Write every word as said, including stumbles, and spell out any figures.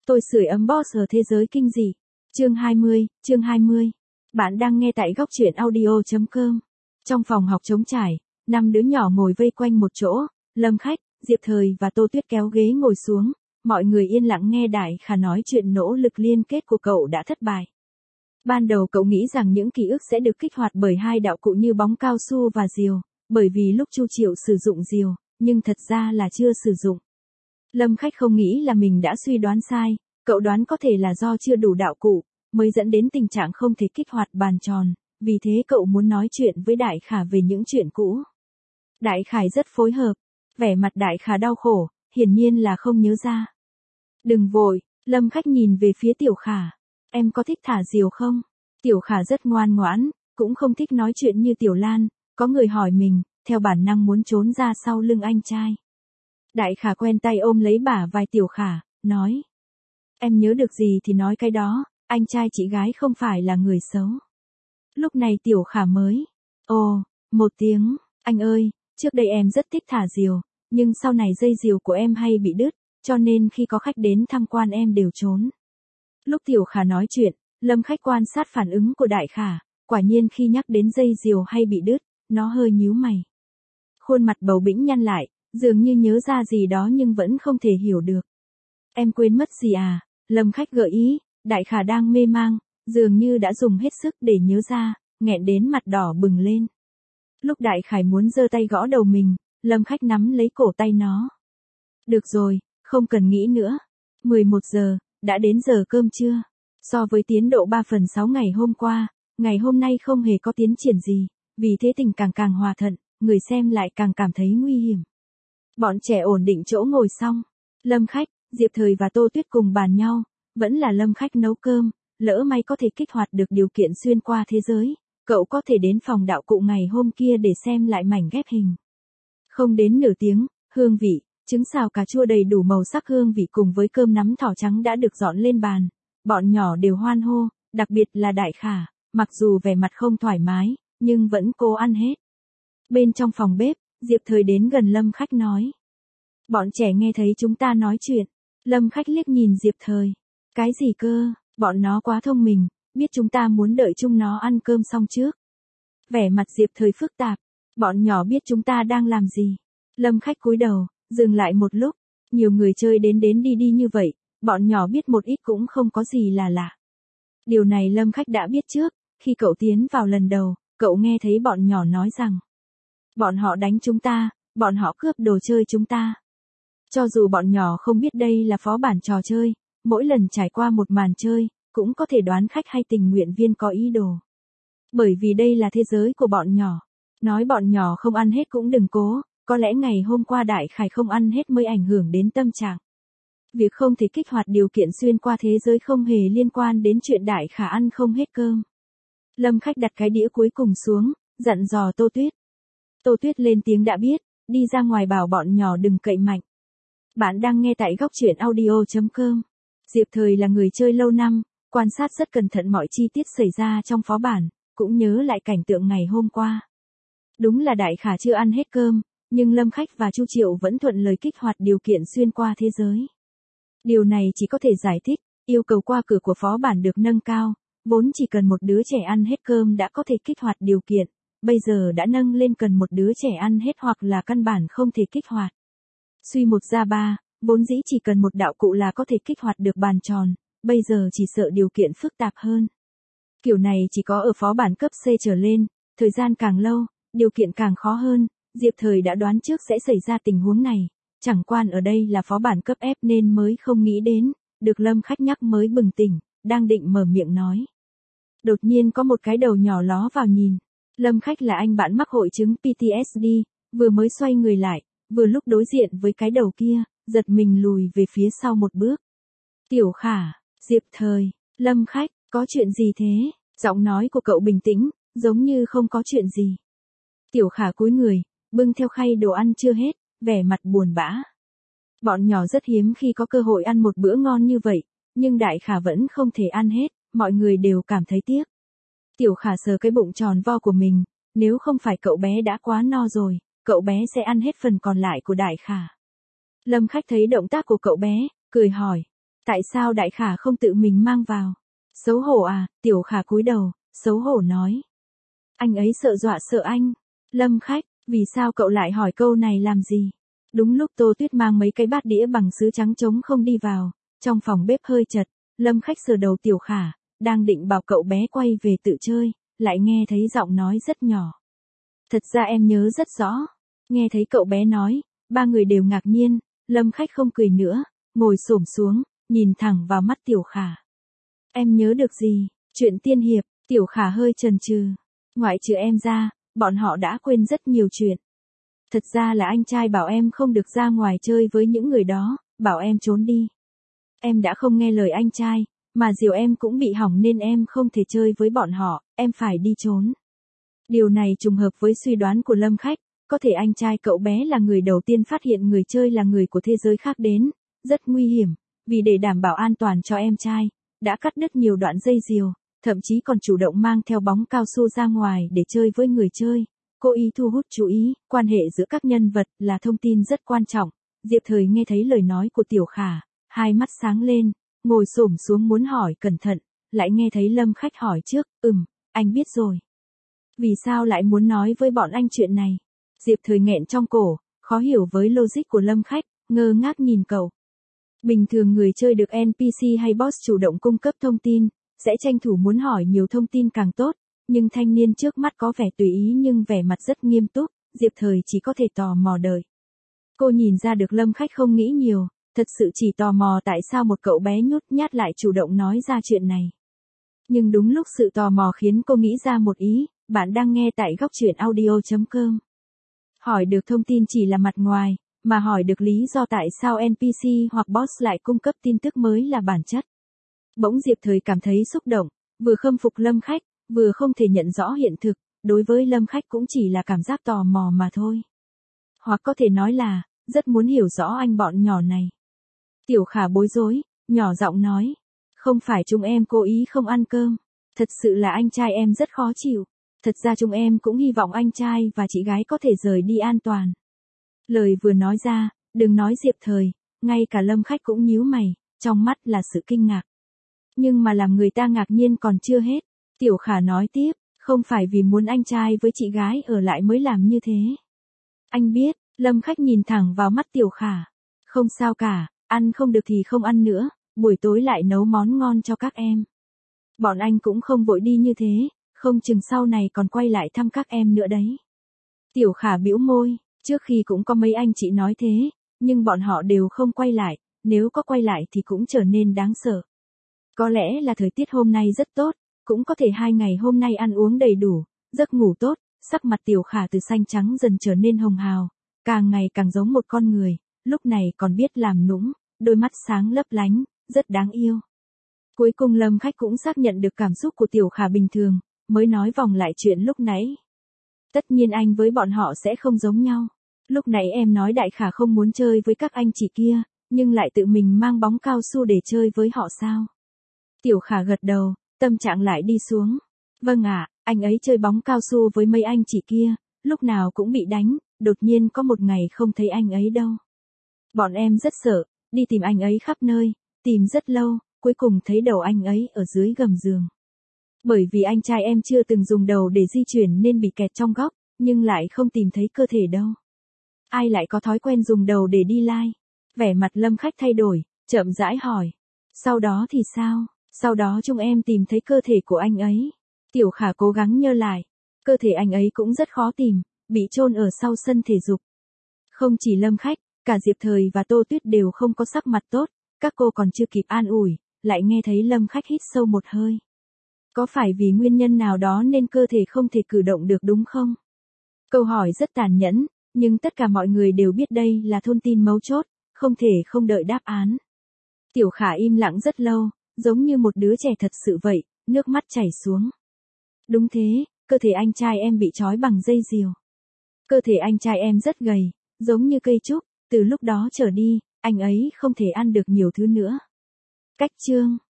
Tôi sưởi ấm boss ở thế giới kinh dị. Chương hai mươi, chương hai mươi. Bạn đang nghe tại góc truyện audio chấm com. Trong phòng học trống trải, năm đứa nhỏ ngồi vây quanh một chỗ, Lâm Khách, Diệp Thời và Tô Tuyết kéo ghế ngồi xuống, mọi người yên lặng nghe Đại Khả nói chuyện nỗ lực liên kết của cậu đã thất bại. Ban đầu cậu nghĩ rằng những ký ức sẽ được kích hoạt bởi hai đạo cụ như bóng cao su và diều, bởi vì lúc Chu Triệu sử dụng diều, nhưng thật ra là chưa sử dụng. Lâm Khách không nghĩ là mình đã suy đoán sai, cậu đoán có thể là do chưa đủ đạo cụ, mới dẫn đến tình trạng không thể kích hoạt bàn tròn, vì thế cậu muốn nói chuyện với Đại Khả về những chuyện cũ. Đại Khải rất phối hợp, vẻ mặt Đại Khả đau khổ, hiển nhiên là không nhớ ra. Đừng vội, Lâm Khách nhìn về phía Tiểu Khả, em có thích thả diều không? Tiểu Khả rất ngoan ngoãn, cũng không thích nói chuyện như Tiểu Lan, có người hỏi mình, theo bản năng muốn trốn ra sau lưng anh trai. Đại Khả quen tay ôm lấy bả vai Tiểu Khả, nói. Em nhớ được gì thì nói cái đó, anh trai chị gái không phải là người xấu. Lúc này Tiểu Khả mới. Ồ, một tiếng, anh ơi, trước đây em rất thích thả diều, nhưng sau này dây diều của em hay bị đứt, cho nên khi có khách đến tham quan em đều trốn. Lúc Tiểu Khả nói chuyện, Lâm Khách quan sát phản ứng của Đại Khả, quả nhiên khi nhắc đến dây diều hay bị đứt, nó hơi nhíu mày. Khuôn mặt bầu bĩnh nhăn lại, dường như nhớ ra gì đó nhưng vẫn không thể hiểu được. Em quên mất gì à? Lâm Khách gợi ý, Đại Khả đang mê mang, dường như đã dùng hết sức để nhớ ra, nghẹn đến mặt đỏ bừng lên. Lúc Đại Khải muốn giơ tay gõ đầu mình, Lâm Khách nắm lấy cổ tay nó. Được rồi, không cần nghĩ nữa. mười một giờ, đã đến giờ cơm trưa. So với tiến độ ba phần sáu ngày hôm qua, ngày hôm nay không hề có tiến triển gì, vì thế tình càng càng hòa thuận, người xem lại càng cảm thấy nguy hiểm. Bọn trẻ ổn định chỗ ngồi xong. Lâm Khách, Diệp Thời và Tô Tuyết cùng bàn nhau, vẫn là Lâm Khách nấu cơm, lỡ may có thể kích hoạt được điều kiện xuyên qua thế giới, cậu có thể đến phòng đạo cụ ngày hôm kia để xem lại mảnh ghép hình. Không đến nửa tiếng, hương vị, trứng xào cà chua đầy đủ màu sắc hương vị cùng với cơm nắm thỏ trắng đã được dọn lên bàn. Bọn nhỏ đều hoan hô, đặc biệt là Đại Khả, mặc dù vẻ mặt không thoải mái, nhưng vẫn cố ăn hết. Bên trong phòng bếp, Diệp Thời đến gần Lâm Khách nói. Bọn trẻ nghe thấy chúng ta nói chuyện. Lâm Khách liếc nhìn Diệp Thời. Cái gì cơ, bọn nó quá thông minh, biết chúng ta muốn đợi chúng nó ăn cơm xong trước. Vẻ mặt Diệp Thời phức tạp. Bọn nhỏ biết chúng ta đang làm gì. Lâm Khách cúi đầu, dừng lại một lúc. Nhiều người chơi đến đến đi đi như vậy, bọn nhỏ biết một ít cũng không có gì là lạ. Điều này Lâm Khách đã biết trước, khi cậu tiến vào lần đầu, cậu nghe thấy bọn nhỏ nói rằng. Bọn họ đánh chúng ta, bọn họ cướp đồ chơi chúng ta. Cho dù bọn nhỏ không biết đây là phó bản trò chơi, mỗi lần trải qua một màn chơi, cũng có thể đoán khách hay tình nguyện viên có ý đồ. Bởi vì đây là thế giới của bọn nhỏ. Nói bọn nhỏ không ăn hết cũng đừng cố, có lẽ ngày hôm qua Đại Khải không ăn hết mới ảnh hưởng đến tâm trạng. Việc không thể kích hoạt điều kiện xuyên qua thế giới không hề liên quan đến chuyện Đại Khả ăn không hết cơm. Lâm Khách đặt cái đĩa cuối cùng xuống, dặn dò Tô Tuyết. Tô Tuyết lên tiếng đã biết, đi ra ngoài bảo bọn nhỏ đừng cậy mạnh. Bạn đang nghe tại góc truyện audio chấm com. Diệp Thời là người chơi lâu năm, quan sát rất cẩn thận mọi chi tiết xảy ra trong phó bản, cũng nhớ lại cảnh tượng ngày hôm qua. Đúng là Đại Khả chưa ăn hết cơm, nhưng Lâm Khách và Chu Triệu vẫn thuận lời kích hoạt điều kiện xuyên qua thế giới. Điều này chỉ có thể giải thích, yêu cầu qua cửa của phó bản được nâng cao, vốn chỉ cần một đứa trẻ ăn hết cơm đã có thể kích hoạt điều kiện, bây giờ đã nâng lên cần một đứa trẻ ăn hết hoặc là căn bản không thể kích hoạt. Suy một ra ba, vốn dĩ chỉ cần một đạo cụ là có thể kích hoạt được bàn tròn, bây giờ chỉ sợ điều kiện phức tạp hơn. Kiểu này chỉ có ở phó bản cấp C trở lên, thời gian càng lâu, điều kiện càng khó hơn, Diệp Thời đã đoán trước sẽ xảy ra tình huống này, chẳng quan ở đây là phó bản cấp F nên mới không nghĩ đến, được Lâm Khách nhắc mới bừng tỉnh, đang định mở miệng nói. Đột nhiên có một cái đầu nhỏ ló vào nhìn, Lâm Khách là anh bạn mắc hội chứng pê tê ét đê, vừa mới xoay người lại, vừa lúc đối diện với cái đầu kia, giật mình lùi về phía sau một bước. Tiểu Khả, Diệp Thời, Lâm Khách, có chuyện gì thế? Giọng nói của cậu bình tĩnh, giống như không có chuyện gì. Tiểu Khả cúi người, bưng theo khay đồ ăn chưa hết, vẻ mặt buồn bã. Bọn nhỏ rất hiếm khi có cơ hội ăn một bữa ngon như vậy, nhưng Đại Khả vẫn không thể ăn hết, mọi người đều cảm thấy tiếc. Tiểu Khả sờ cái bụng tròn vo của mình, nếu không phải cậu bé đã quá no rồi, cậu bé sẽ ăn hết phần còn lại của Đại Khả. Lâm Khách thấy động tác của cậu bé, cười hỏi. Tại sao đại khả không tự mình mang vào? Xấu hổ à, tiểu khả cúi đầu, xấu hổ nói. Anh ấy sợ dọa sợ anh. Lâm Khách, vì sao cậu lại hỏi câu này làm gì? Đúng lúc Tô Tuyết mang mấy cái bát đĩa bằng sứ trắng trống không đi vào, trong phòng bếp hơi chật, Lâm Khách sờ đầu tiểu khả, đang định bảo cậu bé quay về tự chơi, lại nghe thấy giọng nói rất nhỏ. Thật ra em nhớ rất rõ. Nghe thấy cậu bé nói, ba người đều ngạc nhiên, Lâm Khách không cười nữa, ngồi xổm xuống, nhìn thẳng vào mắt tiểu khả. Em nhớ được gì? Chuyện tiên hiệp, tiểu khả hơi chần chừ. Ngoại trừ em ra, bọn họ đã quên rất nhiều chuyện. Thật ra là anh trai bảo em không được ra ngoài chơi với những người đó, bảo em trốn đi. Em đã không nghe lời anh trai, mà diều em cũng bị hỏng nên em không thể chơi với bọn họ, em phải đi trốn. Điều này trùng hợp với suy đoán của Lâm Khách, có thể anh trai cậu bé là người đầu tiên phát hiện người chơi là người của thế giới khác đến, rất nguy hiểm, vì để đảm bảo an toàn cho em trai, đã cắt đứt nhiều đoạn dây diều, thậm chí còn chủ động mang theo bóng cao su ra ngoài để chơi với người chơi. Cố ý thu hút chú ý, quan hệ giữa các nhân vật là thông tin rất quan trọng. Diệp Thời nghe thấy lời nói của tiểu khả, hai mắt sáng lên, ngồi xổm xuống muốn hỏi cẩn thận, lại nghe thấy Lâm Khách hỏi trước, ừm, anh biết rồi. Vì sao lại muốn nói với bọn anh chuyện này? Diệp Thời nghẹn trong cổ, khó hiểu với logic của Lâm Khách, ngơ ngác nhìn cậu. Bình thường người chơi được en pê xê hay boss chủ động cung cấp thông tin, sẽ tranh thủ muốn hỏi nhiều thông tin càng tốt, nhưng thanh niên trước mắt có vẻ tùy ý nhưng vẻ mặt rất nghiêm túc, Diệp Thời chỉ có thể tò mò đợi. Cô nhìn ra được Lâm Khách không nghĩ nhiều, thật sự chỉ tò mò tại sao một cậu bé nhút nhát lại chủ động nói ra chuyện này. Nhưng đúng lúc sự tò mò khiến cô nghĩ ra một ý, bạn đang nghe tại góc truyện audio chấm com. Hỏi được thông tin chỉ là mặt ngoài, mà hỏi được lý do tại sao en pê xê hoặc boss lại cung cấp tin tức mới là bản chất. Bỗng Diệp Thời cảm thấy xúc động, vừa khâm phục Lâm Khách, vừa không thể nhận rõ hiện thực, đối với Lâm Khách cũng chỉ là cảm giác tò mò mà thôi. Hoặc có thể nói là, rất muốn hiểu rõ anh bọn nhỏ này. Tiểu khả bối rối, nhỏ giọng nói, không phải chúng em cố ý không ăn cơm, thật sự là anh trai em rất khó chịu, thật ra chúng em cũng hy vọng anh trai và chị gái có thể rời đi an toàn. Lời vừa nói ra, đừng nói Diệp Thời, ngay cả Lâm Khách cũng nhíu mày, trong mắt là sự kinh ngạc. Nhưng mà làm người ta ngạc nhiên còn chưa hết, tiểu khả nói tiếp, không phải vì muốn anh trai với chị gái ở lại mới làm như thế. Anh biết, Lâm Khách nhìn thẳng vào mắt tiểu khả. Không sao cả, ăn không được thì không ăn nữa, buổi tối lại nấu món ngon cho các em. Bọn anh cũng không vội đi như thế, không chừng sau này còn quay lại thăm các em nữa đấy. Tiểu khả bĩu môi, trước khi cũng có mấy anh chị nói thế, nhưng bọn họ đều không quay lại, nếu có quay lại thì cũng trở nên đáng sợ. Có lẽ là thời tiết hôm nay rất tốt, cũng có thể hai ngày hôm nay ăn uống đầy đủ, giấc ngủ tốt, sắc mặt tiểu khả từ xanh trắng dần trở nên hồng hào, càng ngày càng giống một con người, lúc này còn biết làm nũng, đôi mắt sáng lấp lánh, rất đáng yêu. Cuối cùng Lâm Khách cũng xác nhận được cảm xúc của tiểu khả bình thường, mới nói vòng lại chuyện lúc nãy. Tất nhiên anh với bọn họ sẽ không giống nhau. Lúc nãy em nói đại khả không muốn chơi với các anh chị kia, nhưng lại tự mình mang bóng cao su để chơi với họ sao? Tiểu khả gật đầu, tâm trạng lại đi xuống. Vâng ạ, anh ấy chơi bóng cao su với mấy anh chị kia, lúc nào cũng bị đánh, đột nhiên có một ngày không thấy anh ấy đâu. Bọn em rất sợ, đi tìm anh ấy khắp nơi, tìm rất lâu, cuối cùng thấy đầu anh ấy ở dưới gầm giường. Bởi vì anh trai em chưa từng dùng đầu để di chuyển nên bị kẹt trong góc, nhưng lại không tìm thấy cơ thể đâu. Ai lại có thói quen dùng đầu để đi lai? Vẻ mặt Lâm Khách thay đổi, chậm rãi hỏi. Sau đó thì sao? Sau đó chúng em tìm thấy cơ thể của anh ấy. Tiểu khả cố gắng nhớ lại. Cơ thể anh ấy cũng rất khó tìm, bị chôn ở sau sân thể dục. Không chỉ Lâm Khách, cả Diệp Thời và Tô Tuyết đều không có sắc mặt tốt, các cô còn chưa kịp an ủi, lại nghe thấy Lâm Khách hít sâu một hơi. Có phải vì nguyên nhân nào đó nên cơ thể không thể cử động được đúng không? Câu hỏi rất tàn nhẫn, nhưng tất cả mọi người đều biết đây là thông tin mấu chốt, không thể không đợi đáp án. Tiểu khả im lặng rất lâu, giống như một đứa trẻ thật sự vậy, nước mắt chảy xuống. Đúng thế, cơ thể anh trai em bị trói bằng dây diều. Cơ thể anh trai em rất gầy, giống như cây trúc, từ lúc đó trở đi, anh ấy không thể ăn được nhiều thứ nữa. Cách chương